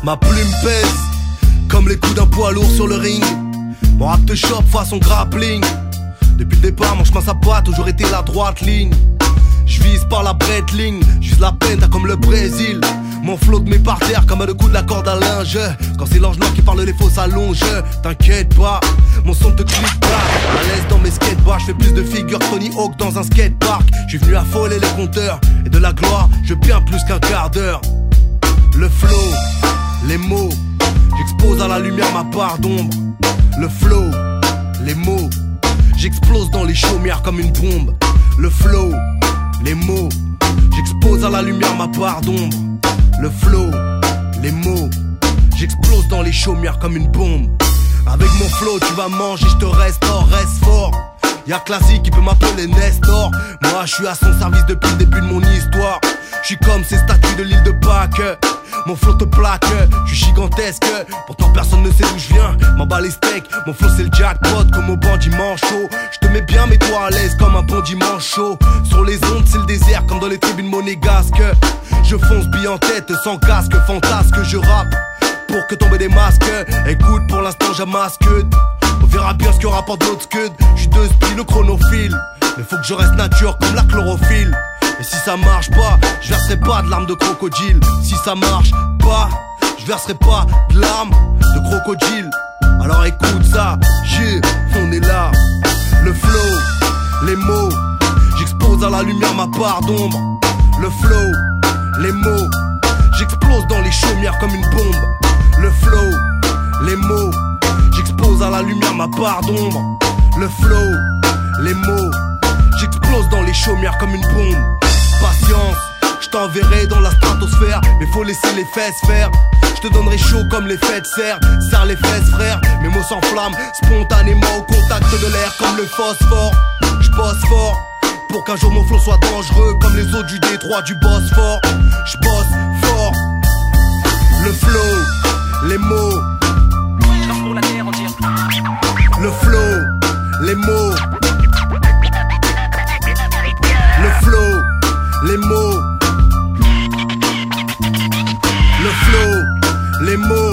Ma plume pèse comme les coups d'un poids lourd sur le ring. Mon rap te chope façon grappling. Depuis le départ mon chemin ça pas toujours été la droite ligne. J'vise par la Breitling, j'vise la penta comme le Brésil. Mon flow te met par terre comme le coup de la corde à linge. Quand c'est l'ange noir qui parle les fausses allonges. T'inquiète pas, mon son te clique pas. À l'aise dans mes skateboards, j'fais plus de figures Tony Hawk dans un skatepark. J'suis venu affoler les compteurs. Et de la gloire, je bien plus qu'un quart d'heure. Le flow, les mots, j'expose à la lumière ma part d'ombre. Le flow, les mots, j'explose dans les chaumières comme une bombe. Le flow, les mots, j'expose à la lumière ma part d'ombre. Le flow, les mots, j'explose dans les chaumières comme une bombe. Avec mon flow tu vas manger, je te restaure, reste fort. Y'a classique qui peut m'appeler Nestor. Moi je suis à son service depuis le début de mon histoire. Je suis comme ces statues de l'île de Pâques. Mon flow te plaque, je suis gigantesque. Pourtant personne ne sait d'où je viens. M'en bats les steaks, mon flow c'est le jackpot. Comme au bandit manchot. Je te mets bien mais toi à l'aise comme un bon dimanche chaud. Sur les ondes c'est le désert comme dans les tribunes monégasques. Je fonce bille en tête sans casque. Fantasque je rappe pour que tomber des masques. Écoute pour l'instant j'amasse que. On verra bien ce qu'il y aura pour d'autres scuds. J'suis deux spies le chronophile. Mais faut que je reste nature comme la chlorophylle. Et si ça marche pas, je verserai pas de larmes de crocodile. Si ça marche pas, je verserai pas de larmes de crocodile. Alors écoute ça, on est là. Le flow, les mots, j'expose à la lumière ma part d'ombre. Le flow, les mots, j'explose dans les chaumières comme une bombe. Le flow, les mots, j'expose à la lumière ma part d'ombre. Le flow, les mots, j'explose dans les chaumières comme une bombe. Patience, je t'enverrai dans la stratosphère. Mais faut laisser les fesses faire. Je te donnerai chaud comme les fêtes serre. Serre les fesses frère. Mes mots s'enflamment spontanément au contact de l'air comme le phosphore. Je bosse fort pour qu'un jour mon flow soit dangereux comme les eaux du détroit du Bosphore. Je bosse fort. Le flow, les mots, le flow, les mots, le flow, les mots, le flow, les mots.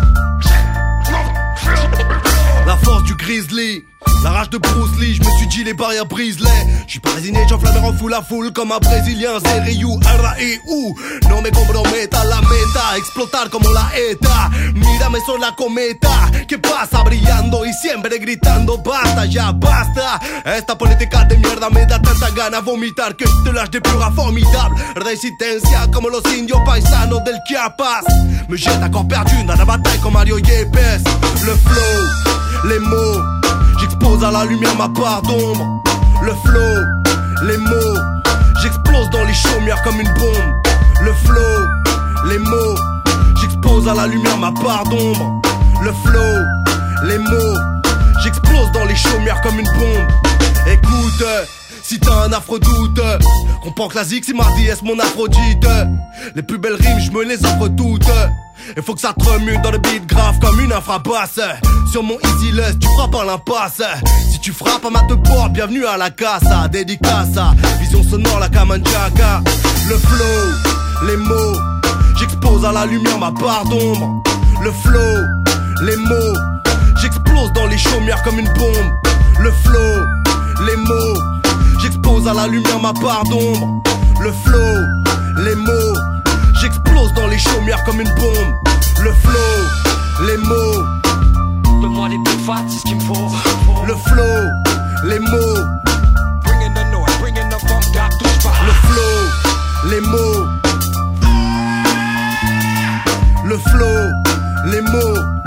La force du grizzly, la rage de Bruce Lee, je me suis dit les barrières brise-les. Je suis pas résigné, j'enflamme en foule la foule comme un brésilien, Zeriu, R.A.E.U. No me comprometa la meta, explotar como la ETA. Mírame son la cometa, que pasa brillando y siempre gritando basta, ya basta. Esta política de mierda me da tanta gana vomitar que te lâche des purs formidables. Resistencia como los indios paisanos del Chiapas. Me jette à corps perdu dans la bataille comme Mario Yepes. Le flow, les mots, j'expose à la lumière ma part d'ombre. Le flow, les mots, j'explose dans les chaumières comme une bombe. Le flow, les mots, j'expose à la lumière ma part d'ombre. Le flow, les mots, j'explose dans les chaumières comme une bombe. Écoute, si t'as un afro-doute, comprends que la zig c'est mardi est mon aphrodite. Les plus belles rimes je me les offre toutes. Et faut que ça te remue dans le beat grave comme une infrabasse. Sur mon easy lust, tu frappes à l'impasse. Si tu frappes à ma te porte, bienvenue à la casa. Dédicace, vision sonore la Kamanjaka. Le flow, les mots, j'expose à la lumière ma part d'ombre. Le flow, les mots, j'explose dans les chaumières comme une bombe. Le flow, les mots, j'expose à la lumière ma part d'ombre. Le flow, les mots, j'explose dans les chaumières comme une bombe. Le flow, les mots, donne-moi les big fats, c'est ce qu'il me faut. le flow, les mots, Bring in the noise, bring in the funk, got touche pas. le flow, les mots, le flow, les mots.